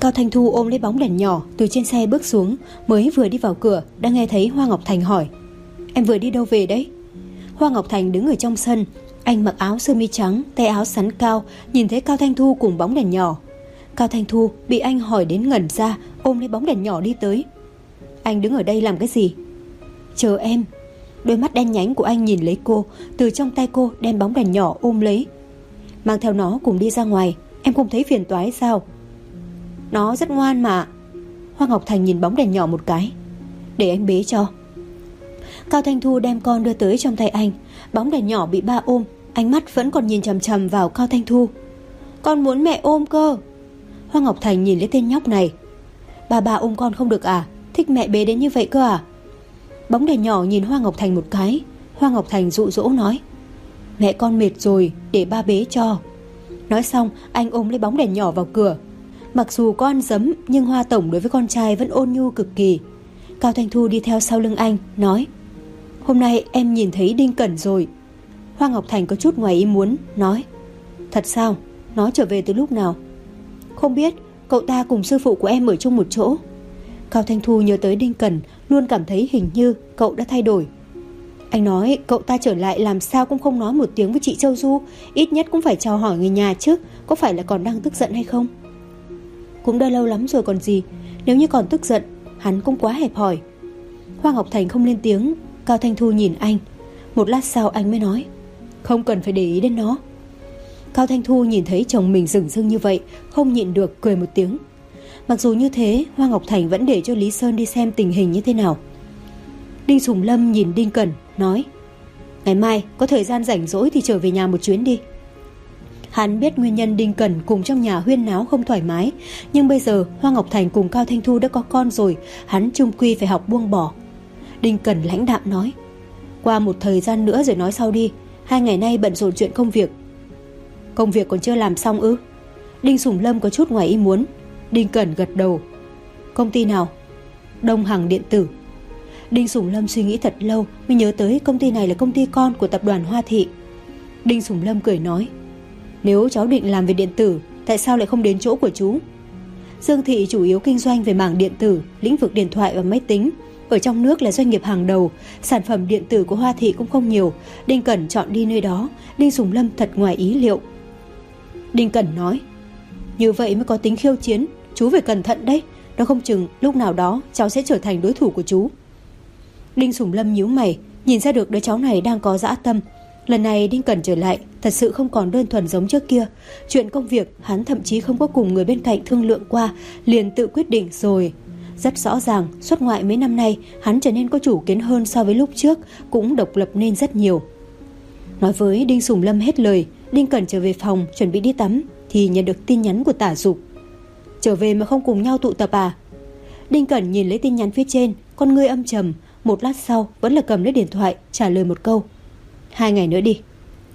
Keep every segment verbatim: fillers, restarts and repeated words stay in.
Cao Thanh Thu ôm lấy bóng đèn nhỏ từ trên xe bước xuống, mới vừa đi vào cửa đã nghe thấy Hoa Ngọc Thành hỏi: "Em vừa đi đâu về đấy?" Hoa Ngọc Thành đứng ở trong sân, anh mặc áo sơ mi trắng, tay áo xắn cao, nhìn thấy Cao Thanh Thu cùng bóng đèn nhỏ. Cao Thanh Thu bị anh hỏi đến ngẩn ra, ôm lấy bóng đèn nhỏ đi tới. "Anh đứng ở đây làm cái gì?" "Chờ em." Đôi mắt đen nhánh của anh nhìn lấy cô, từ trong tay cô đem bóng đèn nhỏ ôm lấy. "Mang theo nó cùng đi ra ngoài, em không thấy phiền toái sao?" "Nó rất ngoan mà." Hoa Ngọc Thành nhìn bóng đèn nhỏ một cái. "Để anh bế cho." Cao Thanh Thu đem con đưa tới trong tay anh. Bóng đèn nhỏ bị ba ôm, ánh mắt vẫn còn nhìn chằm chằm vào Cao Thanh Thu. "Con muốn mẹ ôm cơ." Hoa Ngọc Thành nhìn lấy tên nhóc này. "Bà bà ôm con không được à? Thích mẹ bế đến như vậy cơ à?" Bóng đèn nhỏ nhìn Hoa Ngọc Thành một cái. Hoa Ngọc Thành dụ dỗ nói: "Mẹ con mệt rồi, để ba bế cho." Nói xong anh ôm lấy bóng đèn nhỏ vào cửa. Mặc dù có ăn dấm, nhưng Hoa tổng đối với con trai vẫn ôn nhu cực kỳ. Cao Thanh Thu đi theo sau lưng anh, nói: "Hôm nay em nhìn thấy Đinh Cẩn rồi." Hoa Ngọc Thành có chút ngoài ý muốn, nói: "Thật sao? Nó trở về từ lúc nào?" "Không biết, cậu ta cùng sư phụ của em ở chung một chỗ." Cao Thanh Thu nhớ tới Đinh Cẩn, luôn cảm thấy hình như cậu đã thay đổi. Anh nói cậu ta trở lại làm sao cũng không nói một tiếng với chị Châu Du, ít nhất cũng phải chào hỏi người nhà chứ, có phải là còn đang tức giận hay không? Cũng đã lâu lắm rồi còn gì, nếu như còn tức giận, hắn cũng quá hẹp hòi. Hoa Ngọc Thành không lên tiếng. Cao Thanh Thu nhìn anh. Một lát sau anh mới nói: "Không cần phải để ý đến nó." Cao Thanh Thu nhìn thấy chồng mình dửng dưng như vậy, không nhịn được cười một tiếng. Mặc dù như thế, Hoa Ngọc Thành vẫn để cho Lý Sơn đi xem tình hình như thế nào. Đinh Sùng Lâm nhìn Đinh Cẩn, nói: "Ngày mai có thời gian rảnh rỗi thì trở về nhà một chuyến đi." Hắn biết nguyên nhân Đinh Cẩn cùng trong nhà huyên náo không thoải mái, nhưng bây giờ Hoa Ngọc Thành cùng Cao Thanh Thu đã có con rồi, hắn chung quy phải học buông bỏ. Đinh Cẩn lãnh đạm nói: "Qua một thời gian nữa rồi nói sau đi, hai ngày nay bận rộn chuyện công việc." "Công việc còn chưa làm xong ư?" Đinh Sùng Lâm có chút ngoài ý muốn. Đinh Cẩn gật đầu. "Công ty nào?" "Đông Hằng Điện Tử." Đinh Sùng Lâm suy nghĩ thật lâu mới nhớ tới công ty này là công ty con của tập đoàn Hoa Thị. Đinh Sùng Lâm cười nói: "Nếu cháu định làm về điện tử, tại sao lại không đến chỗ của chú?" Dương Thị chủ yếu kinh doanh về mảng điện tử, lĩnh vực điện thoại và máy tính. Ở trong nước là doanh nghiệp hàng đầu, sản phẩm điện tử của Hoa Thị cũng không nhiều. Đinh Cẩn chọn đi nơi đó, Đinh Sùng Lâm thật ngoài ý liệu. Đinh Cẩn nói: "Như vậy mới có tính khiêu chiến, chú phải cẩn thận đấy, nó không chừng lúc nào đó cháu sẽ trở thành đối thủ của chú." Đinh Sùng Lâm nhíu mày, nhìn ra được đứa cháu này đang có dã tâm. Lần này Đinh Cẩn trở lại thật sự không còn đơn thuần giống trước kia. Chuyện công việc hắn thậm chí không có cùng người bên cạnh thương lượng qua, liền tự quyết định rồi. Rất rõ ràng, xuất ngoại mấy năm nay hắn trở nên có chủ kiến hơn so với lúc trước, cũng độc lập nên rất nhiều. Nói với Đinh Sùng Lâm hết lời, Đinh Cẩn trở về phòng chuẩn bị đi tắm thì nhận được tin nhắn của Tả Dục. "Trở về mà không cùng nhau tụ tập à?" Đinh Cẩn nhìn lấy tin nhắn phía trên, con ngươi âm trầm, một lát sau vẫn là cầm lấy điện thoại trả lời một câu: "Hai ngày nữa đi."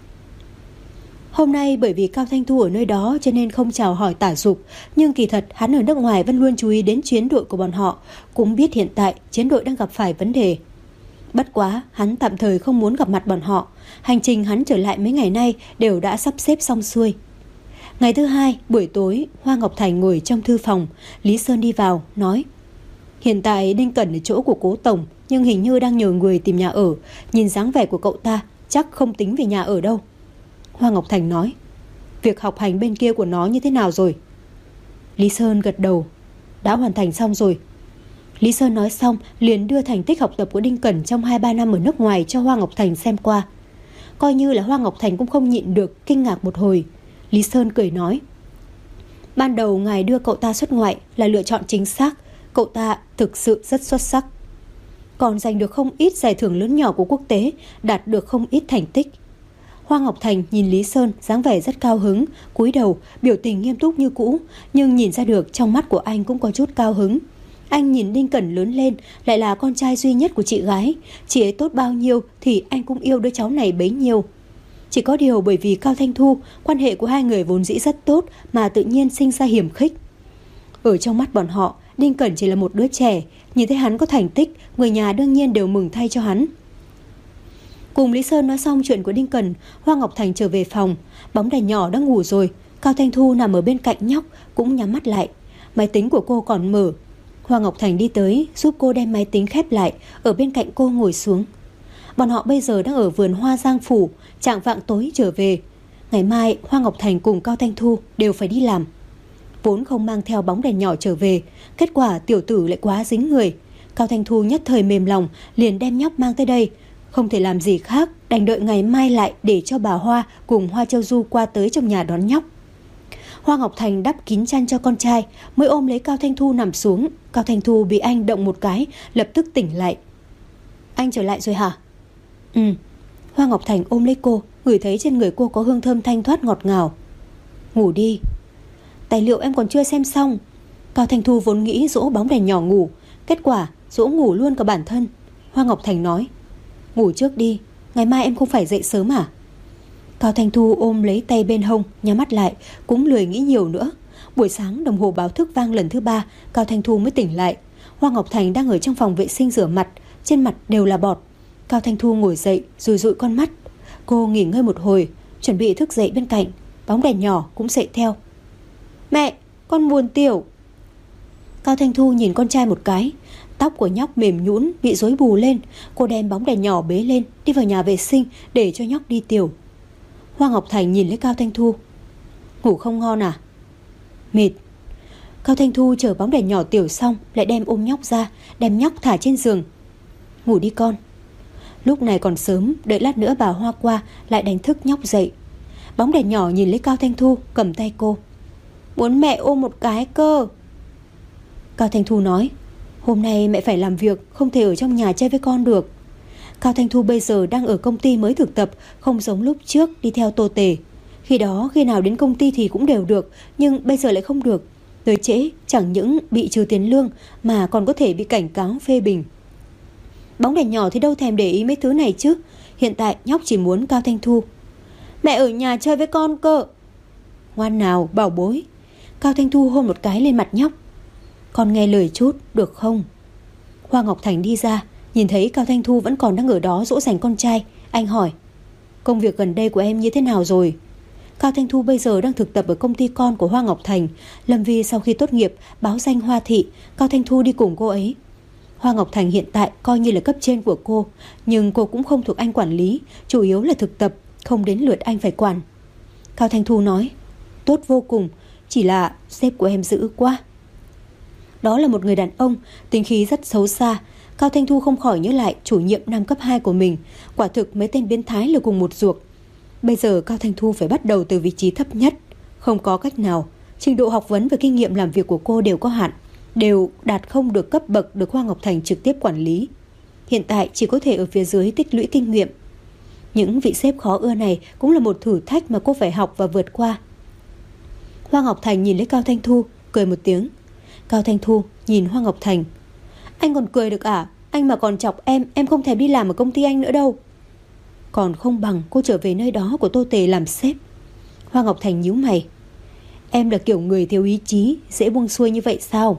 Hôm nay bởi vì Cao Thanh Thu ở nơi đó cho nên không chào hỏi Tả Dục, nhưng kỳ thật hắn ở nước ngoài vẫn luôn chú ý đến chiến đội của bọn họ, cũng biết hiện tại chiến đội đang gặp phải vấn đề. Bất quá hắn tạm thời không muốn gặp mặt bọn họ. Hành trình hắn trở lại mấy ngày nay đều đã sắp xếp xong xuôi. Ngày thứ hai buổi tối, Hoa Ngọc Thành ngồi trong thư phòng. Lý Sơn đi vào nói: "Hiện tại Đinh Cẩn ở chỗ của Cố tổng, nhưng hình như đang nhờ người tìm nhà ở. Nhìn dáng vẻ của cậu ta chắc không tính về nhà ở đâu." Hoa Ngọc Thành nói: "Việc học hành bên kia của nó như thế nào rồi?" Lý Sơn gật đầu: "Đã hoàn thành xong rồi." Lý Sơn nói xong liền đưa thành tích học tập của Đinh Cẩn trong hai ba năm ở nước ngoài cho Hoa Ngọc Thành xem qua. Coi như là Hoa Ngọc Thành cũng không nhịn được kinh ngạc một hồi. Lý Sơn cười nói: "Ban đầu ngài đưa cậu ta xuất ngoại là lựa chọn chính xác. Cậu ta thực sự rất xuất sắc, còn giành được không ít giải thưởng lớn nhỏ của quốc tế, đạt được không ít thành tích." Hoa Ngọc Thành nhìn Lý Sơn dáng vẻ rất cao hứng, cúi đầu, biểu tình nghiêm túc như cũ, nhưng nhìn ra được trong mắt của anh cũng có chút cao hứng. Anh nhìn Đinh Cẩn lớn lên, lại là con trai duy nhất của chị gái, chị ấy tốt bao nhiêu thì anh cũng yêu đứa cháu này bấy nhiêu. Chỉ có điều bởi vì Cao Thanh Thu, quan hệ của hai người vốn dĩ rất tốt mà tự nhiên sinh ra hiểm khích. Ở trong mắt bọn họ, Đinh Cẩn chỉ là một đứa trẻ, nhìn thấy hắn có thành tích, người nhà đương nhiên đều mừng thay cho hắn. Cùng Lý Sơn nói xong chuyện của Đinh Cẩn, Hoa Ngọc Thành trở về phòng. Bóng đèn nhỏ đã ngủ rồi. Cao Thanh Thu nằm ở bên cạnh nhóc cũng nhắm mắt lại. Máy tính của cô còn mở. Hoa Ngọc Thành đi tới giúp cô đem máy tính khép lại, ở bên cạnh cô ngồi xuống. Bọn họ bây giờ đang ở vườn hoa Giang Phủ, chạng vạng tối trở về. Ngày mai Hoa Ngọc Thành cùng Cao Thanh Thu đều phải đi làm. Vốn không mang theo bóng đèn nhỏ trở về, kết quả tiểu tử lại quá dính người. Cao Thanh Thu nhất thời mềm lòng, liền đem nhóc mang tới đây. Không thể làm gì khác, đành đợi ngày mai lại để cho bà Hoa cùng Hoa Châu Du qua tới trong nhà đón nhóc. Hoa Ngọc Thành đắp kín chăn cho con trai, mới ôm lấy Cao Thanh Thu nằm xuống. Cao Thanh Thu bị anh động một cái, lập tức tỉnh lại. Anh trở lại rồi hả? Ừ. Hoa Ngọc Thành ôm lấy cô, ngửi thấy trên người cô có hương thơm thanh thoát ngọt ngào. Ngủ đi. Tài liệu em còn chưa xem xong. Cao Thanh Thu vốn nghĩ dỗ bóng đèn nhỏ ngủ, kết quả dỗ ngủ luôn cả bản thân. Hoa Ngọc Thành nói, ngủ trước đi, ngày mai em không phải dậy sớm à? Cao Thanh Thu ôm lấy tay bên hông, nhắm mắt lại, cũng lười nghĩ nhiều nữa. Buổi sáng đồng hồ báo thức vang lần thứ ba, Cao Thanh Thu mới tỉnh lại. Hoa Ngọc Thành đang ở trong phòng vệ sinh rửa mặt, trên mặt đều là bọt. Cao Thanh Thu ngồi dậy, dụi dụi con mắt. Cô nghỉ ngơi một hồi, chuẩn bị thức dậy bên cạnh. Bóng đèn nhỏ cũng dậy theo. Mẹ, con buồn tiểu. Cao Thanh Thu nhìn con trai một cái. Tóc của nhóc mềm nhũn bị rối bù lên. Cô đem bóng đèn nhỏ bế lên, đi vào nhà vệ sinh để cho nhóc đi tiểu. Hoa Ngọc Thành nhìn lấy Cao Thanh Thu. Ngủ không ngon à? Mệt. Cao Thanh Thu chờ bóng đèn nhỏ tiểu xong, lại đem ôm nhóc ra, đem nhóc thả trên giường. Ngủ đi con. Lúc này còn sớm, đợi lát nữa bà Hoa qua lại đánh thức nhóc dậy. Bóng đèn nhỏ nhìn lấy Cao Thanh Thu, cầm tay cô. Muốn mẹ ôm một cái cơ. Cao Thanh Thu nói, hôm nay mẹ phải làm việc, không thể ở trong nhà chơi với con được. Cao Thanh Thu bây giờ đang ở công ty mới thực tập, không giống lúc trước đi theo Tô Tề. Khi đó khi nào đến công ty thì cũng đều được, nhưng bây giờ lại không được. Tới trễ chẳng những bị trừ tiền lương mà còn có thể bị cảnh cáo phê bình. Bóng đèn nhỏ thì đâu thèm để ý mấy thứ này chứ. Hiện tại nhóc chỉ muốn Cao Thanh Thu. Mẹ ở nhà chơi với con cơ. Ngoan nào, bảo bối. Cao Thanh Thu hôn một cái lên mặt nhóc. Con nghe lời chút, được không? Hoa Ngọc Thành đi ra, nhìn thấy Cao Thanh Thu vẫn còn đang ở đó dỗ dành con trai. Anh hỏi, công việc gần đây của em như thế nào rồi? Cao Thanh Thu bây giờ đang thực tập ở công ty con của Hoa Ngọc Thành. Lâm Vi sau khi tốt nghiệp báo danh Hoa Thị, Cao Thanh Thu đi cùng cô ấy. Hoa Ngọc Thành hiện tại coi như là cấp trên của cô, nhưng cô cũng không thuộc anh quản lý, chủ yếu là thực tập, không đến lượt anh phải quản. Cao Thanh Thu nói, tốt vô cùng, chỉ là sếp của em dữ quá. Đó là một người đàn ông, tính khí rất xấu xa. Cao Thanh Thu không khỏi nhớ lại chủ nhiệm năm cấp hai của mình. Quả thực mấy tên biến thái là cùng một ruột. Bây giờ Cao Thanh Thu phải bắt đầu từ vị trí thấp nhất. Không có cách nào, trình độ học vấn và kinh nghiệm làm việc của cô đều có hạn, đều đạt không được cấp bậc được Hoa Ngọc Thành trực tiếp quản lý. Hiện tại chỉ có thể ở phía dưới tích lũy kinh nghiệm. Những vị sếp khó ưa này cũng là một thử thách mà cô phải học và vượt qua. Hoa Ngọc Thành nhìn lấy Cao Thanh Thu, cười một tiếng. Cao Thanh Thu nhìn Hoa Ngọc Thành. Anh còn cười được à? Anh mà còn chọc em, em không thèm đi làm ở công ty anh nữa đâu. Còn không bằng cô trở về nơi đó của Tô Tề làm sếp. Hoa Ngọc Thành nhíu mày. Em là kiểu người thiếu ý chí, dễ buông xuôi như vậy sao?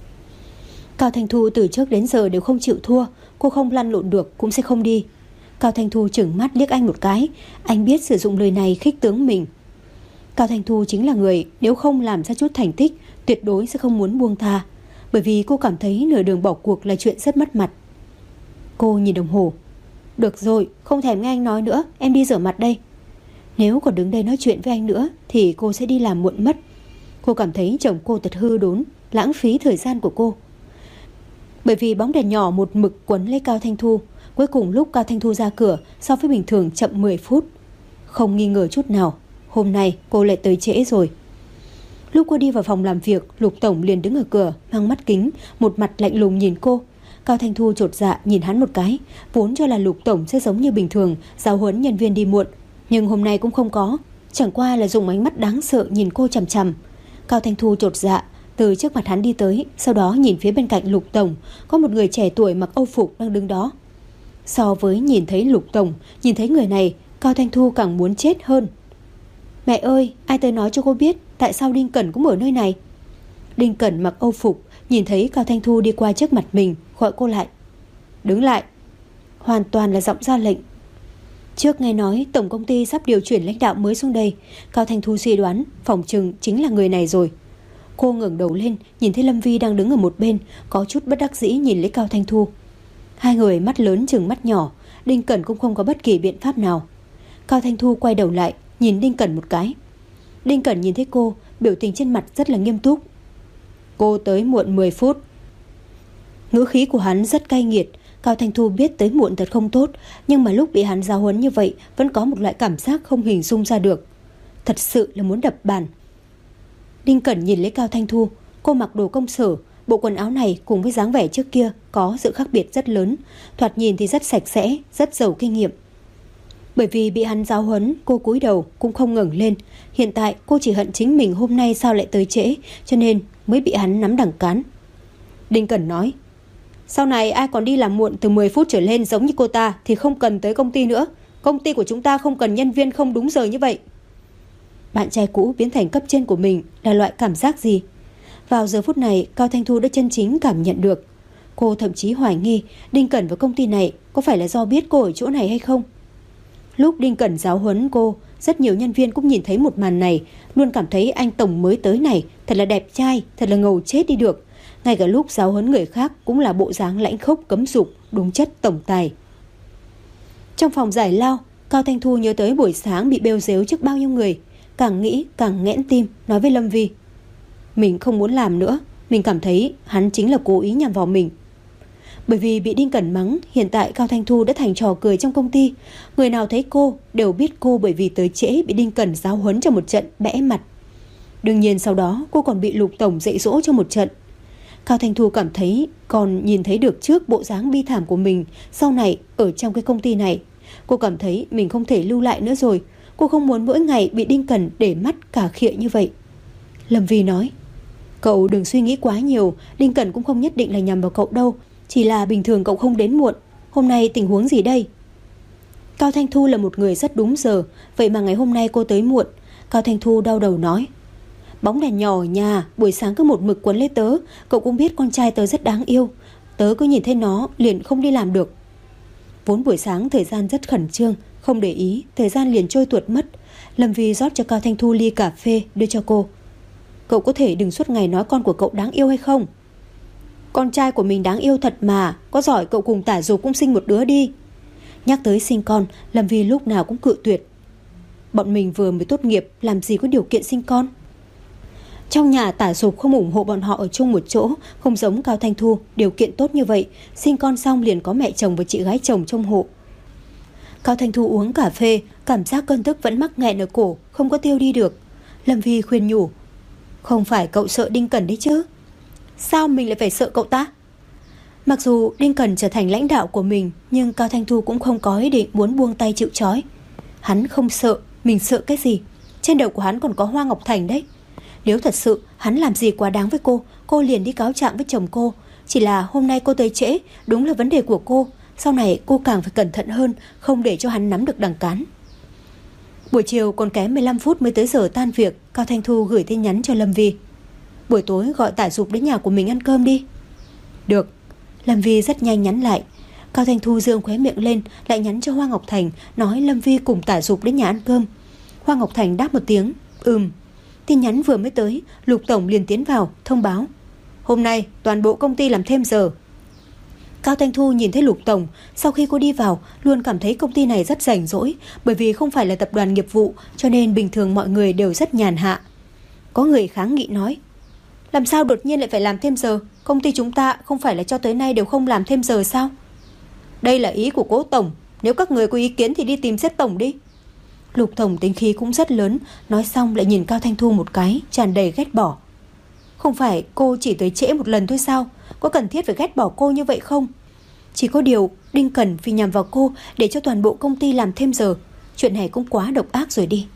Cao Thanh Thu từ trước đến giờ đều không chịu thua. Cô không lăn lộn được cũng sẽ không đi. Cao Thanh Thu chừng mắt liếc anh một cái. Anh biết sử dụng lời này khích tướng mình. Cao Thanh Thu chính là người nếu không làm ra chút thành tích tuyệt đối sẽ không muốn buông tha, bởi vì cô cảm thấy nửa đường bỏ cuộc là chuyện rất mất mặt. Cô nhìn đồng hồ. Được rồi, không thèm nghe anh nói nữa, em đi rửa mặt đây. Nếu còn đứng đây nói chuyện với anh nữa thì cô sẽ đi làm muộn mất. Cô cảm thấy chồng cô thật hư đốn, lãng phí thời gian của cô. Bởi vì bóng đèn nhỏ một mực quấn lấy Cao Thanh Thu. Cuối cùng lúc Cao Thanh Thu ra cửa, so với bình thường chậm mười phút. Không nghi ngờ chút nào, hôm nay cô lại tới trễ rồi. Lúc cô đi vào phòng làm việc, Lục Tổng liền đứng ở cửa, mang mắt kính, một mặt lạnh lùng nhìn cô. Cao Thanh Thu chột dạ nhìn hắn một cái, vốn cho là Lục Tổng sẽ giống như bình thường, giáo huấn nhân viên đi muộn, nhưng hôm nay cũng không có, chẳng qua là dùng ánh mắt đáng sợ nhìn cô chằm chằm. Cao Thanh Thu chột dạ, từ trước mặt hắn đi tới, sau đó nhìn phía bên cạnh Lục Tổng, có một người trẻ tuổi mặc âu phục đang đứng đó. So với nhìn thấy Lục Tổng, nhìn thấy người này, Cao Thanh Thu càng muốn chết hơn. Mẹ ơi, ai tới nói cho cô biết tại sao Đinh Cẩn cũng ở nơi này? Đinh Cẩn mặc âu phục, nhìn thấy Cao Thanh Thu đi qua trước mặt mình, gọi cô lại. Đứng lại. Hoàn toàn là giọng ra lệnh. Trước nghe nói tổng công ty sắp điều chuyển lãnh đạo mới xuống đây, Cao Thanh Thu suy đoán phòng trừng chính là người này rồi. Cô ngẩng đầu lên, nhìn thấy Lâm Vi đang đứng ở một bên, có chút bất đắc dĩ nhìn lấy Cao Thanh Thu. Hai người mắt lớn chừng mắt nhỏ, Đinh Cẩn cũng không có bất kỳ biện pháp nào. Cao Thanh Thu quay đầu lại, nhìn Đinh Cẩn một cái. Đinh Cẩn nhìn thấy cô, biểu tình trên mặt rất là nghiêm túc. Cô tới muộn mười phút. Ngữ khí của hắn rất cay nghiệt. Cao Thanh Thu biết tới muộn thật không tốt, nhưng mà lúc bị hắn giáo huấn như vậy vẫn có một loại cảm giác không hình dung ra được. Thật sự là muốn đập bàn. Đinh Cẩn nhìn lấy Cao Thanh Thu. Cô mặc đồ công sở, bộ quần áo này cùng với dáng vẻ trước kia có sự khác biệt rất lớn. Thoạt nhìn thì rất sạch sẽ, rất giàu kinh nghiệm. Bởi vì bị hắn giáo huấn, cô cúi đầu cũng không ngẩng lên. Hiện tại cô chỉ hận chính mình hôm nay sao lại tới trễ, cho nên mới bị hắn nắm đằng cán. Đinh Cẩn nói, sau này ai còn đi làm muộn từ mười phút trở lên giống như cô ta thì không cần tới công ty nữa. Công ty của chúng ta không cần nhân viên không đúng giờ như vậy. Bạn trai cũ biến thành cấp trên của mình là loại cảm giác gì? Vào giờ phút này, Cao Thanh Thu đã chân chính cảm nhận được. Cô thậm chí hoài nghi Đinh Cẩn vào công ty này có phải là do biết cô ở chỗ này hay không. Lúc Đinh Cẩn giáo huấn cô, rất nhiều nhân viên cũng nhìn thấy một màn này, luôn cảm thấy anh tổng mới tới này thật là đẹp trai, thật là ngầu chết đi được. Ngay cả lúc giáo huấn người khác cũng là bộ dáng lãnh khốc cấm dục, đúng chất tổng tài. Trong phòng giải lao, Cao Thanh Thu nhớ tới buổi sáng bị bêu rếu trước bao nhiêu người, càng nghĩ càng nghẽn tim, nói với Lâm Vi, mình không muốn làm nữa, mình cảm thấy hắn chính là cố ý nhằm vào mình. Bởi vì bị Đinh Cẩn mắng, hiện tại Cao Thanh Thu đã thành trò cười trong công ty. Người nào thấy cô đều biết cô bởi vì tới trễ bị Đinh Cẩn giáo huấn cho một trận bẽ mặt. Đương nhiên sau đó cô còn bị Lục tổng dạy dỗ cho một trận. Cao Thanh Thu cảm thấy còn nhìn thấy được trước bộ dáng bi thảm của mình sau này ở trong cái công ty này. Cô cảm thấy mình không thể lưu lại nữa rồi. Cô không muốn mỗi ngày bị Đinh Cẩn để mắt cả khịa như vậy. Lâm Vi nói, cậu đừng suy nghĩ quá nhiều, Đinh Cẩn cũng không nhất định là nhằm vào cậu đâu, chỉ là bình thường cậu không đến muộn. Hôm nay tình huống gì đây? Cao Thanh Thu là một người rất đúng giờ, vậy mà ngày hôm nay cô tới muộn. Cao Thanh Thu đau đầu nói, bóng đèn nhỏ ở nhà, buổi sáng cứ một mực quấn lấy tớ. Cậu cũng biết con trai tớ rất đáng yêu, tớ cứ nhìn thấy nó liền không đi làm được. Vốn buổi sáng thời gian rất khẩn trương, không để ý, thời gian liền trôi tuột mất. Lâm Vi rót cho Cao Thanh Thu ly cà phê đưa cho cô. Cậu có thể đừng suốt ngày nói con của cậu đáng yêu hay không? Con trai của mình đáng yêu thật mà, có giỏi cậu cùng Tả Dục cũng sinh một đứa đi. Nhắc tới sinh con, Lâm Vi lúc nào cũng cự tuyệt. Bọn mình vừa mới tốt nghiệp, làm gì có điều kiện sinh con. Trong nhà Tả Dục không ủng hộ bọn họ ở chung một chỗ, không giống Cao Thanh Thu, điều kiện tốt như vậy, sinh con xong liền có mẹ chồng và chị gái chồng trông hộ. Cao Thanh Thu uống cà phê, cảm giác cơn tức vẫn mắc nghẹn ở cổ, không có tiêu đi được. Lâm Vi khuyên nhủ, không phải cậu sợ Đinh Cẩn đấy chứ? Sao mình lại phải sợ cậu ta? Mặc dù Đinh Cẩn trở thành lãnh đạo của mình, nhưng Cao Thanh Thu cũng không có ý định muốn buông tay chịu trói. Hắn không sợ, mình sợ cái gì? Trên đầu của hắn còn có Hoa Ngọc Thành đấy. Nếu thật sự hắn làm gì quá đáng với cô, cô liền đi cáo trạng với chồng cô. Chỉ là hôm nay cô tới trễ, đúng là vấn đề của cô. Sau này cô càng phải cẩn thận hơn, không để cho hắn nắm được đằng cán. Buổi chiều còn kém mười lăm phút mới tới giờ tan việc, Cao Thanh Thu gửi tin nhắn cho Lâm Vi. Buổi tối gọi Tả Dục đến nhà của mình ăn cơm đi. Được. Lâm Vi rất nhanh nhắn lại. Cao Thanh Thu dương khóe miệng lên, lại nhắn cho Hoa Ngọc Thành, nói Lâm Vi cùng Tả Dục đến nhà ăn cơm. Hoa Ngọc Thành đáp một tiếng, ừm. Tin nhắn vừa mới tới, Lục tổng liền tiến vào thông báo, hôm nay toàn bộ công ty làm thêm giờ. Cao Thanh Thu nhìn thấy Lục tổng, sau khi cô đi vào luôn cảm thấy công ty này rất rảnh rỗi, bởi vì không phải là tập đoàn nghiệp vụ, cho nên bình thường mọi người đều rất nhàn hạ. Có người kháng nghị nói, làm sao đột nhiên lại phải làm thêm giờ? Công ty chúng ta không phải là cho tới nay đều không làm thêm giờ sao? Đây là ý của Cố tổng, nếu các người có ý kiến thì đi tìm sếp tổng đi. Lục tổng tính khí cũng rất lớn, nói xong lại nhìn Cao Thanh Thu một cái, tràn đầy ghét bỏ. Không phải cô chỉ tới trễ một lần thôi sao? Có cần thiết phải ghét bỏ cô như vậy không? Chỉ có điều Đinh Cẩn vì nhằm vào cô để cho toàn bộ công ty làm thêm giờ. Chuyện này cũng quá độc ác rồi đi.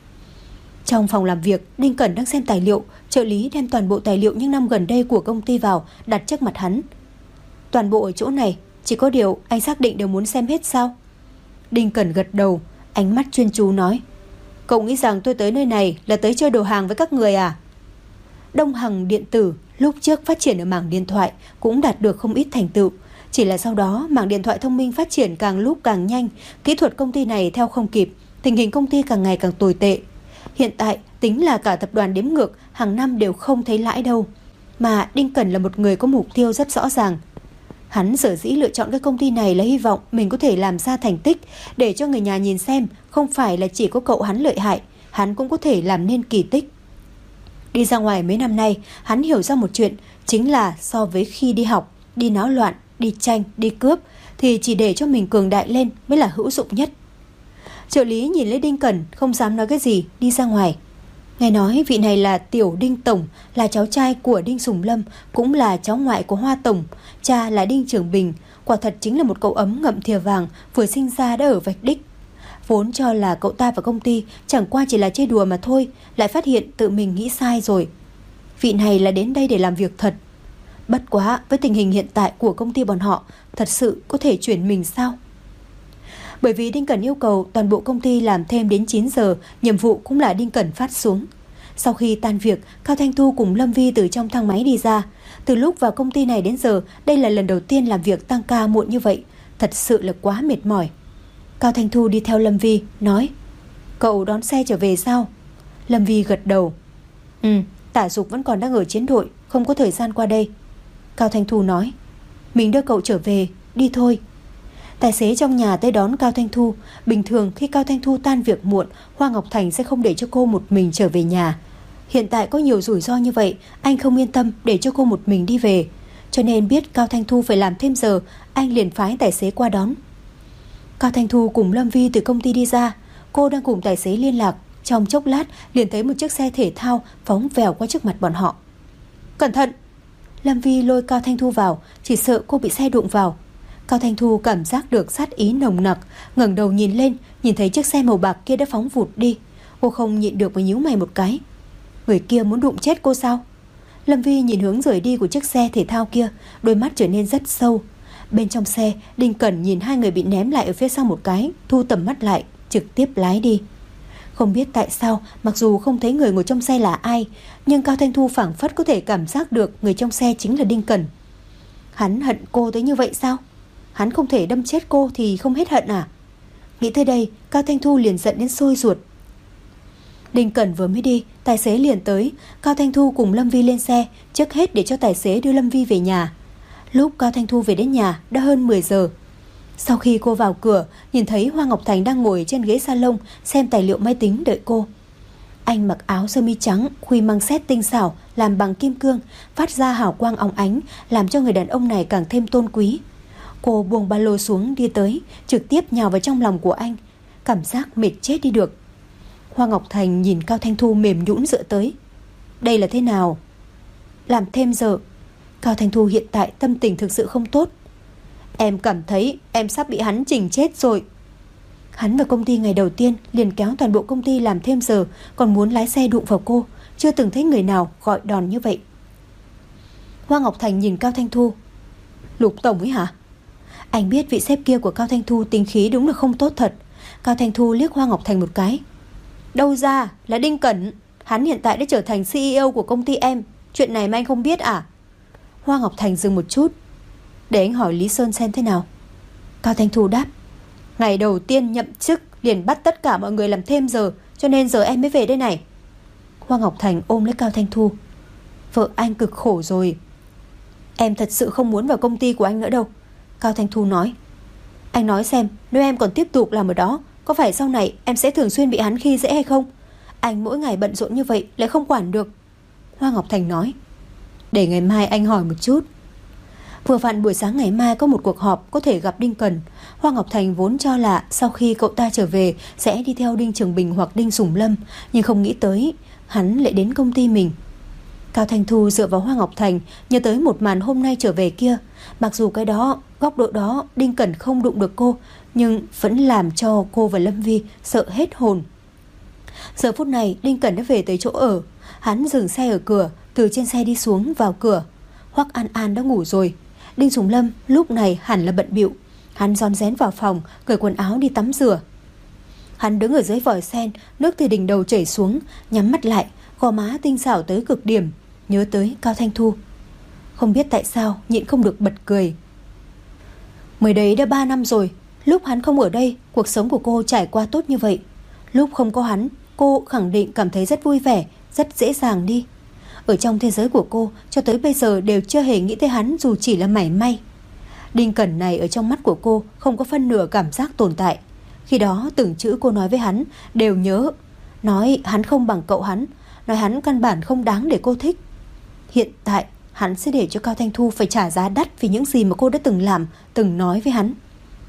Trong phòng làm việc, Đinh Cẩn đang xem tài liệu. Trợ lý đem toàn bộ tài liệu những năm gần đây của công ty vào, đặt trước mặt hắn. Toàn bộ ở chỗ này, chỉ có điều anh xác định đều muốn xem hết sao? Đinh Cẩn gật đầu, ánh mắt chuyên chú nói, cậu nghĩ rằng tôi tới nơi này là tới chơi đồ hàng với các người à? Đông Hằng Điện tử lúc trước phát triển ở mảng điện thoại cũng đạt được không ít thành tựu. Chỉ là sau đó mảng điện thoại thông minh phát triển càng lúc càng nhanh, kỹ thuật công ty này theo không kịp, tình hình công ty càng ngày càng tồi tệ. Hiện tại tính là cả tập đoàn đếm ngược hàng năm đều không thấy lãi đâu. Mà Đinh Cẩn là một người có mục tiêu rất rõ ràng. Hắn sở dĩ lựa chọn cái công ty này là hy vọng mình có thể làm ra thành tích, để cho người nhà nhìn xem không phải là chỉ có cậu hắn lợi hại, hắn cũng có thể làm nên kỳ tích. Đi ra ngoài mấy năm nay, hắn hiểu ra một chuyện, chính là so với khi đi học, đi náo loạn, đi tranh, đi cướp, thì chỉ để cho mình cường đại lên mới là hữu dụng nhất. Trợ lý nhìn lấy Đinh Cẩn không dám nói cái gì, đi ra ngoài. Nghe nói vị này là Tiểu Đinh Tổng, là cháu trai của Đinh Sùng Lâm, cũng là cháu ngoại của Hoa Tổng. Cha là Đinh Trường Bình, quả thật chính là một cậu ấm ngậm thìa vàng, vừa sinh ra đã ở vạch đích. Vốn cho là cậu ta và công ty chẳng qua chỉ là chơi đùa mà thôi, lại phát hiện tự mình nghĩ sai rồi. Vị này là đến đây để làm việc thật. Bất quá với tình hình hiện tại của công ty bọn họ, thật sự có thể chuyển mình sao? Bởi vì Đinh Cẩn yêu cầu toàn bộ công ty làm thêm đến chín giờ, nhiệm vụ cũng là Đinh Cẩn phát xuống. Sau khi tan việc, Cao Thanh Thu cùng Lâm Vi từ trong thang máy đi ra. Từ lúc vào công ty này đến giờ, đây là lần đầu tiên làm việc tăng ca muộn như vậy, thật sự là quá mệt mỏi. Cao Thanh Thu đi theo Lâm Vi, nói: "Cậu đón xe trở về sao?" Lâm Vi gật đầu. "Ừ, Tả Dục vẫn còn đang ở chiến đội, không có thời gian qua đây." Cao Thanh Thu nói: "Mình đưa cậu trở về, đi thôi." Tài xế trong nhà tới đón Cao Thanh Thu. Bình thường khi Cao Thanh Thu tan việc muộn, Hoa Ngọc Thành sẽ không để cho cô một mình trở về nhà. Hiện tại có nhiều rủi ro như vậy, anh không yên tâm để cho cô một mình đi về. Cho nên biết Cao Thanh Thu phải làm thêm giờ, anh liền phái tài xế qua đón. Cao Thanh Thu cùng Lâm Vi từ công ty đi ra. Cô đang cùng tài xế liên lạc. Trong chốc lát liền thấy một chiếc xe thể thao phóng vèo qua trước mặt bọn họ. "Cẩn thận!" Lâm Vi lôi Cao Thanh Thu vào, chỉ sợ cô bị xe đụng vào. Cao Thanh Thu cảm giác được sát ý nồng nặc, ngẩng đầu nhìn lên, nhìn thấy chiếc xe màu bạc kia đã phóng vụt đi. Cô không nhịn được mà nhíu mày một cái. Người kia muốn đụng chết cô sao? Lâm Vi nhìn hướng rời đi của chiếc xe thể thao kia, đôi mắt trở nên rất sâu. Bên trong xe, Đinh Cẩn nhìn hai người bị ném lại ở phía sau một cái, thu tầm mắt lại, trực tiếp lái đi. Không biết tại sao, mặc dù không thấy người ngồi trong xe là ai, nhưng Cao Thanh Thu phảng phất có thể cảm giác được người trong xe chính là Đinh Cẩn. Hắn hận cô tới như vậy sao? Hắn không thể đâm chết cô thì không hết hận à? Nghĩ tới đây, Cao Thanh Thu liền giận đến sôi ruột. Đinh Cẩn vừa mới đi, tài xế liền tới. Cao Thanh Thu cùng Lâm Vi lên xe, trước hết để cho tài xế đưa Lâm Vi về nhà. Lúc Cao Thanh Thu về đến nhà đã hơn mười giờ. Sau khi cô vào cửa, nhìn thấy Hoa Ngọc Thành đang ngồi trên ghế salon xem tài liệu máy tính đợi cô. Anh mặc áo sơ mi trắng, khuy măng xét tinh xảo, làm bằng kim cương, phát ra hào quang óng ánh, làm cho người đàn ông này càng thêm tôn quý. Cô buông ba lô xuống đi tới, trực tiếp nhào vào trong lòng của anh, cảm giác mệt chết đi được. Hoa Ngọc Thành nhìn Cao Thanh Thu mềm nhũn dựa tới. Đây là thế nào? Làm thêm giờ. Cao Thanh Thu hiện tại tâm tình thực sự không tốt. Em cảm thấy em sắp bị hắn chỉnh chết rồi. Hắn vào công ty ngày đầu tiên liền kéo toàn bộ công ty làm thêm giờ, còn muốn lái xe đụng vào cô. Chưa từng thấy người nào gọi đòn như vậy. Hoa Ngọc Thành nhìn Cao Thanh Thu. Lục tổng ấy hả? Anh biết vị sếp kia của Cao Thanh Thu tính khí đúng là không tốt thật. Cao Thanh Thu liếc Hoa Ngọc Thành một cái. Đâu ra, là Đinh Cẩn. Hắn hiện tại đã trở thành xê e ô của công ty em. Chuyện này mà anh không biết à? Hoa Ngọc Thành dừng một chút. Để anh hỏi Lý Sơn xem thế nào. Cao Thanh Thu đáp. Ngày đầu tiên nhậm chức liền bắt tất cả mọi người làm thêm giờ, cho nên giờ em mới về đây này. Hoa Ngọc Thành ôm lấy Cao Thanh Thu. Vợ anh cực khổ rồi. Em thật sự không muốn vào công ty của anh nữa đâu. Cao Thanh Thu nói. Anh nói xem, nếu em còn tiếp tục làm ở đó, có phải sau này em sẽ thường xuyên bị hắn khi dễ hay không? Anh mỗi ngày bận rộn như vậy lại không quản được. Hoa Ngọc Thành nói. Để ngày mai anh hỏi một chút. Vừa vặn buổi sáng ngày mai có một cuộc họp có thể gặp Đinh Cẩn. Hoa Ngọc Thành vốn cho là sau khi cậu ta trở về sẽ đi theo Đinh Trường Bình hoặc Đinh Sùng Lâm, nhưng không nghĩ tới hắn lại đến công ty mình. Cao Thanh Thu dựa vào Hoa Ngọc Thành, nhớ tới một màn hôm nay trở về kia. Mặc dù cái đó, góc độ đó Đinh Cẩn không đụng được cô, nhưng vẫn làm cho cô và Lâm Vi sợ hết hồn. Giờ phút này Đinh Cẩn đã về tới chỗ ở. Hắn dừng xe ở cửa, từ trên xe đi xuống vào cửa. Hoắc An An đã ngủ rồi. Đinh Sùng Lâm lúc này hẳn là bận bịu. Hắn rón rén vào phòng, cởi quần áo đi tắm rửa. Hắn đứng ở dưới vòi sen, nước từ đỉnh đầu chảy xuống, nhắm mắt lại, gò má tinh xảo tới cực điểm, nhớ tới Cao Thanh Thu. Không biết tại sao nhịn không được bật cười. Mới đấy đã ba năm rồi. Lúc hắn không ở đây, cuộc sống của cô trải qua tốt như vậy. Lúc không có hắn, cô khẳng định cảm thấy rất vui vẻ, rất dễ dàng đi. Ở trong thế giới của cô, cho tới bây giờ đều chưa hề nghĩ tới hắn dù chỉ là mảy may. Đinh Cẩn này ở trong mắt của cô không có phân nửa cảm giác tồn tại. Khi đó từng chữ cô nói với hắn đều nhớ. Nói hắn không bằng cậu hắn, nói hắn căn bản không đáng để cô thích. Hiện tại hắn sẽ để cho Cao Thanh Thu phải trả giá đắt vì những gì mà cô đã từng làm, từng nói với hắn.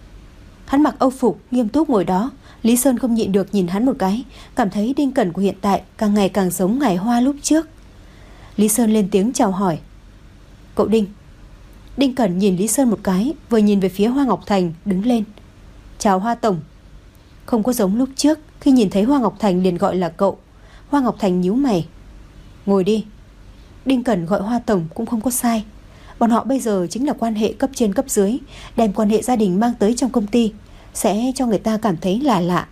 Hắn mặc âu phục, nghiêm túc ngồi đó. Lý Sơn không nhịn được nhìn hắn một cái, cảm thấy Đinh Cẩn của hiện tại càng ngày càng giống Ngải Hoa lúc trước. Lý Sơn lên tiếng chào hỏi. Cậu Đinh. Đinh Cẩn nhìn Lý Sơn một cái, vừa nhìn về phía Hoa Ngọc Thành, đứng lên. Chào Hoa Tổng. Không có giống lúc trước, khi nhìn thấy Hoa Ngọc Thành liền gọi là cậu. Hoa Ngọc Thành nhíu mày. Ngồi đi. Đinh Cẩn gọi Hoa Tổng cũng không có sai. Bọn họ bây giờ chính là quan hệ cấp trên cấp dưới, đem quan hệ gia đình mang tới trong công ty, sẽ cho người ta cảm thấy là lạ.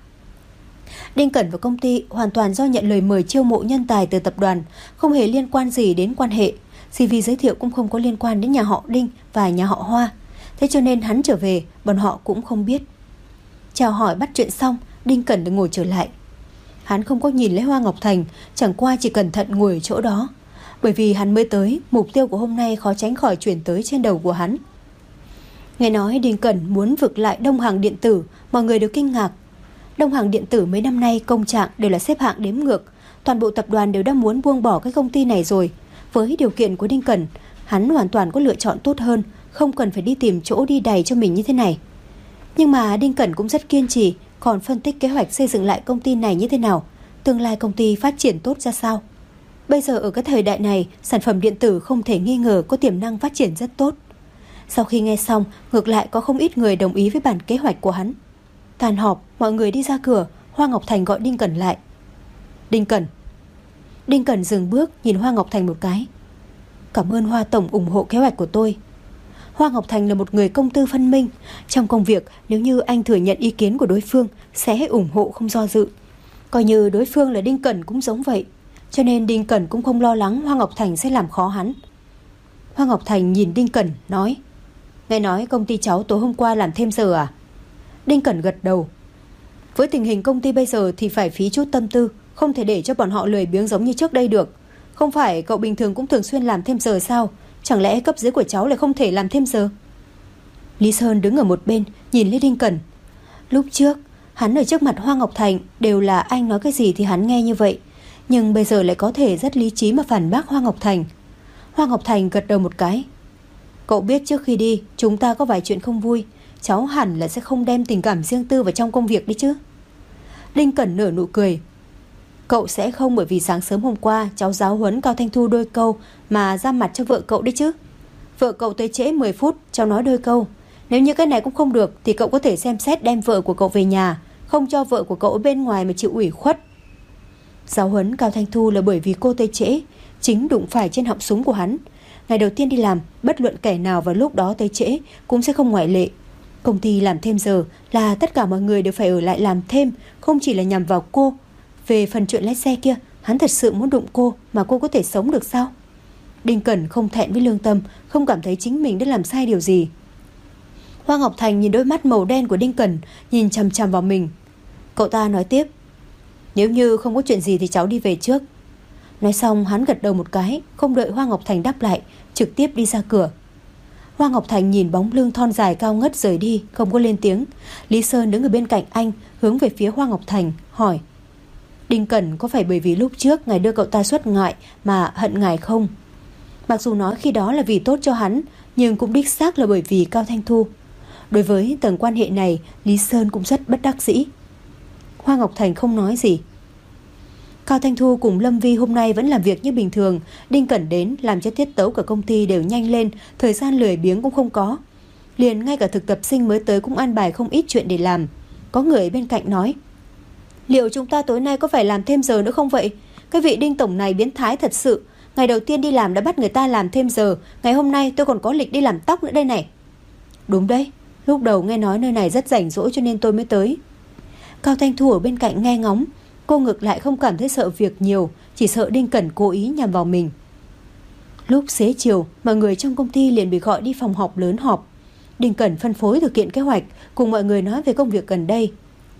Đinh Cẩn và công ty hoàn toàn do nhận lời mời chiêu mộ nhân tài từ tập đoàn, không hề liên quan gì đến quan hệ. xê vê giới thiệu cũng không có liên quan đến nhà họ Đinh và nhà họ Hoa. Thế cho nên hắn trở về, bọn họ cũng không biết. Chào hỏi bắt chuyện xong, Đinh Cẩn được ngồi trở lại. Hắn không có nhìn lấy Hoa Ngọc Thành, chẳng qua chỉ cẩn thận ngồi ở chỗ đó. Bởi vì hắn mới tới, mục tiêu của hôm nay khó tránh khỏi chuyển tới trên đầu của hắn. Nghe nói Đinh Cẩn muốn vực lại Đông Hàng Điện Tử, mọi người đều kinh ngạc. Đông Hàng Điện Tử mấy năm nay công trạng đều là xếp hạng đếm ngược. Toàn bộ tập đoàn đều đã muốn buông bỏ cái công ty này rồi. Với điều kiện của Đinh Cẩn, hắn hoàn toàn có lựa chọn tốt hơn, không cần phải đi tìm chỗ đi đầy cho mình như thế này. Nhưng mà Đinh Cẩn cũng rất kiên trì, còn phân tích kế hoạch xây dựng lại công ty này như thế nào, tương lai công ty phát triển tốt ra sao. Bây giờ ở cái thời đại này, sản phẩm điện tử không thể nghi ngờ có tiềm năng phát triển rất tốt. Sau khi nghe xong, ngược lại có không ít người đồng ý với bản kế hoạch của hắn. Tàn họp, mọi người đi ra cửa, Hoa Ngọc Thành gọi Đinh Cẩn lại. Đinh Cẩn. Đinh Cẩn dừng bước nhìn Hoa Ngọc Thành một cái. Cảm ơn Hoa Tổng ủng hộ kế hoạch của tôi. Hoa Ngọc Thành là một người công tư phân minh. Trong công việc, nếu như anh thừa nhận ý kiến của đối phương, sẽ ủng hộ không do dự. Coi như đối phương là Đinh Cẩn cũng giống vậy. Cho nên Đinh Cẩn cũng không lo lắng Hoa Ngọc Thành sẽ làm khó hắn. Hoa Ngọc Thành nhìn Đinh Cẩn nói, nghe nói công ty cháu tối hôm qua làm thêm giờ à? Đinh Cẩn gật đầu. Với tình hình công ty bây giờ thì phải phí chút tâm tư, không thể để cho bọn họ lười biếng giống như trước đây được. Không phải cậu bình thường cũng thường xuyên làm thêm giờ sao? Chẳng lẽ cấp dưới của cháu lại không thể làm thêm giờ? Lý Sơn đứng ở một bên nhìn lên Đinh Cẩn. Lúc trước hắn ở trước mặt Hoa Ngọc Thành đều là anh nói cái gì thì hắn nghe như vậy, nhưng bây giờ lại có thể rất lý trí mà phản bác Hoa Ngọc Thành. Hoa Ngọc Thành gật đầu một cái. Cậu biết trước khi đi chúng ta có vài chuyện không vui, cháu hẳn là sẽ không đem tình cảm riêng tư vào trong công việc đi chứ? Đinh Cẩn nở nụ cười. Cậu sẽ không bởi vì sáng sớm hôm qua cháu giáo huấn Cao Thanh Thu đôi câu mà ra mặt cho vợ cậu đấy chứ? Vợ cậu tới trễ mười phút, cháu nói đôi câu. Nếu như cái này cũng không được thì cậu có thể xem xét đem vợ của cậu về nhà, không cho vợ của cậu ở bên ngoài mà chịu ủy khuất. Giáo huấn Cao Thanh Thu là bởi vì cô tới trễ, chính đụng phải trên họng súng của hắn. Ngày đầu tiên đi làm, bất luận kẻ nào vào lúc đó tới trễ cũng sẽ không ngoại lệ. Công ty làm thêm giờ là tất cả mọi người đều phải ở lại làm thêm, không chỉ là nhằm vào cô. Về phần chuyện lái xe kia, hắn thật sự muốn đụng cô mà cô có thể sống được sao? Đinh Cẩn không thẹn với lương tâm, không cảm thấy chính mình đã làm sai điều gì. Hoa Ngọc Thành nhìn đôi mắt màu đen của Đinh Cẩn, nhìn chằm chằm vào mình. Cậu ta nói tiếp, nếu như không có chuyện gì thì cháu đi về trước. Nói xong hắn gật đầu một cái, không đợi Hoa Ngọc Thành đáp lại, trực tiếp đi ra cửa. Hoa Ngọc Thành nhìn bóng lưng thon dài cao ngất rời đi, không có lên tiếng. Lý Sơn đứng ở bên cạnh anh, hướng về phía Hoa Ngọc Thành, hỏi, Đinh Cẩn có phải bởi vì lúc trước ngài đưa cậu ta xuất ngoại mà hận ngài không? Mặc dù nói khi đó là vì tốt cho hắn, nhưng cũng đích xác là bởi vì Cao Thanh Thu. Đối với tầng quan hệ này, Lý Sơn cũng rất bất đắc dĩ. Hoa Ngọc Thành không nói gì. Cao Thanh Thu cùng Lâm Vi hôm nay vẫn làm việc như bình thường. Đinh Cẩn đến làm cho tiết tấu cả công ty đều nhanh lên, thời gian lười biếng cũng không có. Liền ngay cả thực tập sinh mới tới cũng an bài không ít chuyện để làm. Có người bên cạnh nói, liệu chúng ta tối nay có phải làm thêm giờ nữa không vậy? Cái vị Đinh tổng này biến thái thật sự. Ngày đầu tiên đi làm đã bắt người ta làm thêm giờ, ngày hôm nay tôi còn có lịch đi làm tóc nữa đây này. Đúng đấy, lúc đầu nghe nói nơi này rất rảnh rỗi cho nên tôi mới tới. Cao Thanh Thu ở bên cạnh nghe ngóng. Cô ngược lại không cảm thấy sợ việc nhiều, chỉ sợ Đinh Cẩn cố ý nhằm vào mình. Lúc xế chiều, mọi người trong công ty liền bị gọi đi phòng họp lớn họp. Đinh Cẩn phân phối thực hiện kế hoạch, cùng mọi người nói về công việc gần đây.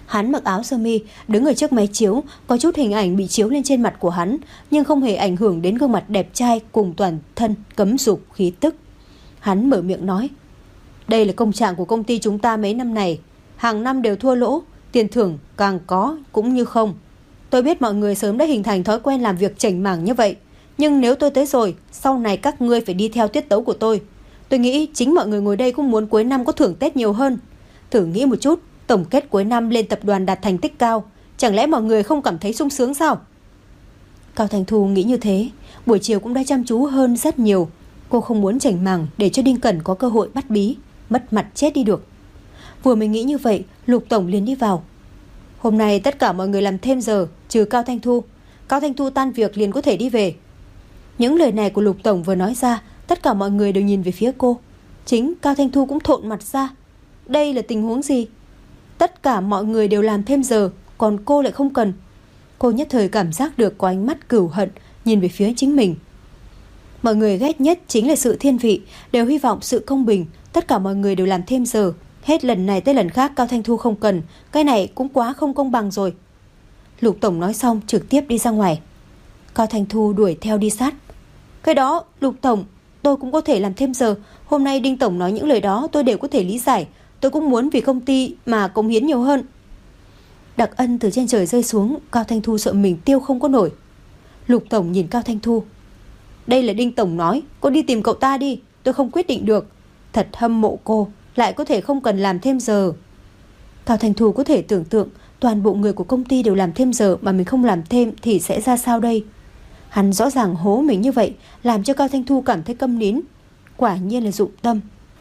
Hắn mặc áo sơ mi, đứng ở trước máy chiếu, có chút hình ảnh bị chiếu lên trên mặt của hắn, nhưng không hề ảnh hưởng đến gương mặt đẹp trai cùng toàn thân cấm dục khí tức. Hắn mở miệng nói: "Đây là công trạng của công ty chúng ta mấy năm này, hàng năm đều thua lỗ, tiền thưởng càng có cũng như không. Tôi biết mọi người sớm đã hình thành thói quen làm việc chảnh mảng như vậy, nhưng nếu tôi tới rồi, sau này các ngươi phải đi theo tiết tấu của tôi. Tôi nghĩ chính mọi người ngồi đây cũng muốn cuối năm có thưởng Tết nhiều hơn. Thử nghĩ một chút, tổng kết cuối năm lên tập đoàn đạt thành tích cao, chẳng lẽ mọi người không cảm thấy sung sướng sao?" Cao Thanh Thu nghĩ như thế, buổi chiều cũng đã chăm chú hơn rất nhiều. Cô không muốn chảnh mảng để cho Đinh Cẩn có cơ hội bắt bí, mất mặt chết đi được. Vừa mới nghĩ như vậy, Lục tổng liền đi vào. "Hôm nay tất cả mọi người làm thêm giờ, trừ Cao Thanh Thu. Cao Thanh Thu tan việc liền có thể đi về." Những lời này của Lục tổng vừa nói ra, tất cả mọi người đều nhìn về phía cô. Chính Cao Thanh Thu cũng thộn mặt ra. Đây là tình huống gì? Tất cả mọi người đều làm thêm giờ, còn cô lại không cần. Cô nhất thời cảm giác được có ánh mắt cừu hận nhìn về phía chính mình. Mọi người ghét nhất chính là sự thiên vị, đều hy vọng sự công bình. Tất cả mọi người đều làm thêm giờ, hết lần này tới lần khác Cao Thanh Thu không cần. Cái này cũng quá không công bằng rồi. Lục tổng nói xong trực tiếp đi ra ngoài. Cao Thanh Thu đuổi theo đi sát. "Cái đó, Lục tổng, tôi cũng có thể làm thêm giờ. Hôm nay Đinh tổng nói những lời đó tôi đều có thể lý giải. Tôi cũng muốn vì công ty mà cống hiến nhiều hơn." Đặc ân từ trên trời rơi xuống, Cao Thanh Thu sợ mình tiêu không có nổi. Lục tổng nhìn Cao Thanh Thu: "Đây là Đinh tổng nói, cô đi tìm cậu ta đi, tôi không quyết định được. Thật hâm mộ cô, lại có thể không cần làm thêm giờ." Cao Thanh Thu có thể tưởng tượng toàn bộ người của công ty đều làm thêm giờ mà mình không làm thêm thì sẽ ra sao đây. Hắn rõ ràng hố mình như vậy, làm cho Cao Thanh Thu cảm thấy câm nín. Quả nhiên là dụng tâm.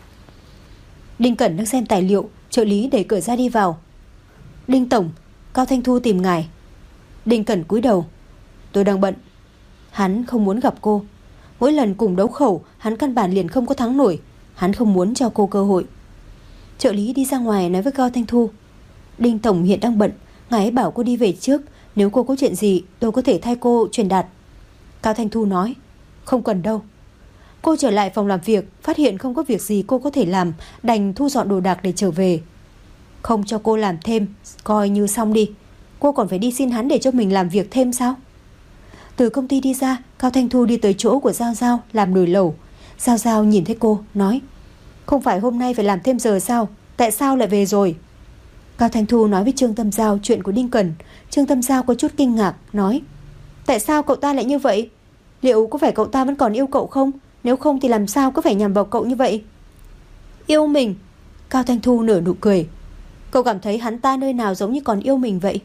Đinh Cẩn đang xem tài liệu, trợ lý đẩy cửa ra đi vào. "Đinh tổng, Cao Thanh Thu tìm ngài." Đinh Cẩn cúi đầu: "Tôi đang bận." Hắn không muốn gặp cô. Mỗi lần cùng đấu khẩu, hắn căn bản liền không có thắng nổi. Hắn không muốn cho cô cơ hội. Trợ lý đi ra ngoài nói với Cao Thanh Thu: "Đinh tổng hiện đang bận, ngài ấy bảo cô đi về trước. Nếu cô có chuyện gì, tôi có thể thay cô truyền đạt." Cao Thanh Thu nói: "Không cần đâu." Cô trở lại phòng làm việc, phát hiện không có việc gì cô có thể làm, đành thu dọn đồ đạc để trở về. Không cho cô làm thêm, coi như xong đi. Cô còn phải đi xin hắn để cho mình làm việc thêm sao? Từ công ty đi ra, Cao Thanh Thu đi tới chỗ của Giao Giao làm nồi lẩu. Giao Giao nhìn thấy cô, nói: "Không phải hôm nay phải làm thêm giờ sao? Tại sao lại về rồi?" Cao Thanh Thu nói với Trương Tâm Giao chuyện của Đinh Cẩn. Trương Tâm Giao có chút kinh ngạc, nói: "Tại sao cậu ta lại như vậy? Liệu có phải cậu ta vẫn còn yêu cậu không? Nếu không thì làm sao có phải nhằm vào cậu như vậy?" "Yêu mình?" Cao Thanh Thu nở nụ cười. "Cậu cảm thấy hắn ta nơi nào giống như còn yêu mình vậy?"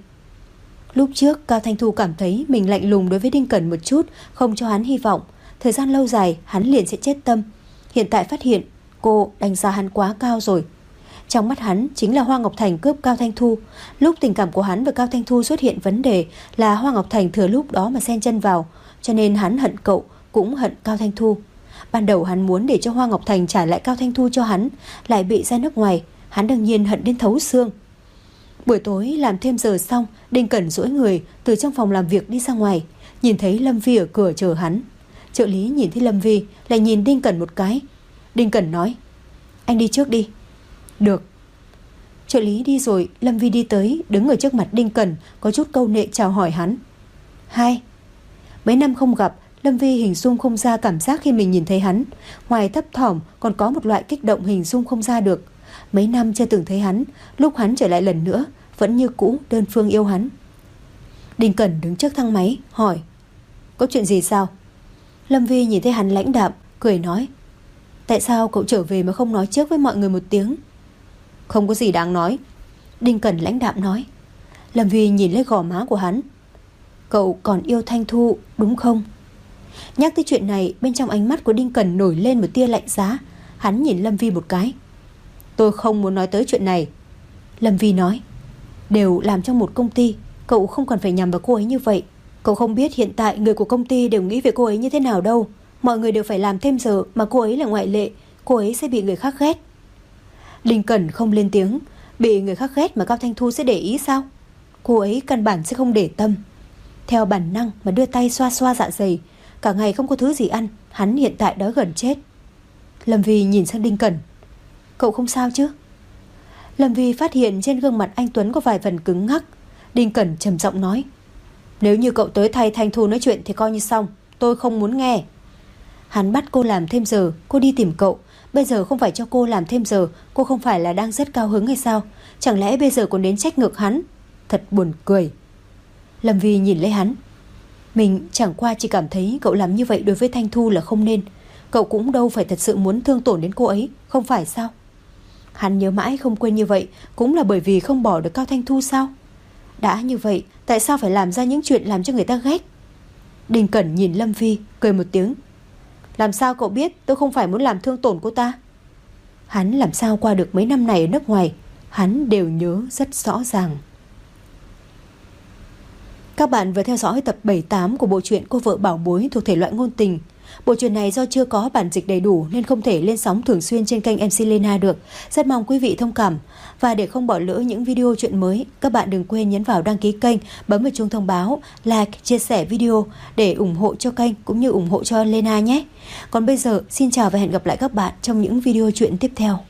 Lúc trước Cao Thanh Thu cảm thấy mình lạnh lùng đối với Đinh Cẩn một chút, không cho hắn hy vọng. Thời gian lâu dài hắn liền sẽ chết tâm. Hiện tại phát hiện cô đánh giá hắn quá cao rồi. Trong mắt hắn chính là Hoa Ngọc Thành cướp Cao Thanh Thu. Lúc tình cảm của hắn và Cao Thanh Thu xuất hiện vấn đề là Hoa Ngọc Thành thừa lúc đó mà xen chân vào. Cho nên hắn hận cậu, cũng hận Cao Thanh Thu. Ban đầu hắn muốn để cho Hoa Ngọc Thành trả lại Cao Thanh Thu cho hắn, lại bị ra nước ngoài. Hắn đương nhiên hận đến thấu xương. Buổi tối làm thêm giờ xong, Đinh Cẩn duỗi người từ trong phòng làm việc đi ra ngoài, nhìn thấy Lâm Vi ở cửa chờ hắn. Trợ lý nhìn thấy Lâm Vi, lại nhìn Đinh Cẩn một cái. Đinh Cẩn nói: "Anh đi trước đi." "Được." Trợ lý đi rồi, Lâm Vi đi tới, đứng ở trước mặt Đinh Cẩn, có chút câu nệ chào hỏi hắn. "Hai." Mấy năm không gặp, Lâm Vi hình dung không ra cảm giác khi mình nhìn thấy hắn. Ngoài thấp thỏm còn có một loại kích động hình dung không ra được. Mấy năm chưa từng thấy hắn, lúc hắn trở lại lần nữa vẫn như cũ đơn phương yêu hắn. Đinh Cẩn đứng trước thang máy hỏi: "Có chuyện gì sao?" Lâm Vi nhìn thấy hắn lãnh đạm, cười nói: "Tại sao cậu trở về mà không nói trước với mọi người một tiếng?" "Không có gì đáng nói." Đinh Cẩn lãnh đạm nói. Lâm Vi nhìn lấy gò má của hắn: "Cậu còn yêu Thanh Thu đúng không?" Nhắc tới chuyện này, bên trong ánh mắt của Đinh Cẩn nổi lên một tia lạnh giá. Hắn nhìn Lâm Vi một cái: "Tôi không muốn nói tới chuyện này." Lâm Vi nói: "Đều làm trong một công ty, cậu không cần phải nhằm vào cô ấy như vậy. Cậu không biết hiện tại người của công ty đều nghĩ về cô ấy như thế nào đâu. Mọi người đều phải làm thêm giờ, mà cô ấy là ngoại lệ. Cô ấy sẽ bị người khác ghét." Đinh Cẩn không lên tiếng. Bị người khác ghét mà Cao Thanh Thu sẽ để ý sao? Cô ấy căn bản sẽ không để tâm. Theo bản năng mà đưa tay xoa xoa dạ dày. Cả ngày không có thứ gì ăn, hắn hiện tại đói gần chết. Lâm Vi nhìn sang Đinh Cẩn: "Cậu không sao chứ?" Lâm Vi phát hiện trên gương mặt anh Tuấn có vài phần cứng ngắc. Đinh Cẩn trầm giọng nói: Nếu như cậu tới thay Thanh Thu nói chuyện thì coi như xong, tôi không muốn nghe. Hắn bắt cô làm thêm giờ, cô đi tìm cậu. Bây giờ không phải cho cô làm thêm giờ, cô không phải là đang rất cao hứng hay sao? Chẳng lẽ bây giờ còn đến trách ngược hắn? Thật buồn cười. Lâm Vi nhìn lấy hắn. Mình chẳng qua chỉ cảm thấy cậu làm như vậy đối với Thanh Thu là không nên. Cậu cũng đâu phải thật sự muốn thương tổn đến cô ấy, không phải sao? Hắn nhớ mãi không quên như vậy cũng là bởi vì không bỏ được Cao Thanh Thu sao? Đã như vậy, tại sao phải làm ra những chuyện làm cho người ta ghét? Đinh Cẩn nhìn Lâm Vi, cười một tiếng. Làm sao cậu biết tôi không phải muốn làm thương tổn cô ta? Hắn làm sao qua được mấy năm này ở nước ngoài, hắn đều nhớ rất rõ ràng. Các bạn vừa theo dõi tập bảy mươi tám của bộ truyện Cô vợ bảo bối thuộc thể loại ngôn tình. Bộ truyện này do chưa có bản dịch đầy đủ nên không thể lên sóng thường xuyên trên kênh em xê Lena được. Rất mong quý vị thông cảm. Và để không bỏ lỡ những video truyện mới, các bạn đừng quên nhấn vào đăng ký kênh, bấm vào chuông thông báo, like, chia sẻ video để ủng hộ cho kênh cũng như ủng hộ cho Lena nhé. Còn bây giờ, xin chào và hẹn gặp lại các bạn trong những video truyện tiếp theo.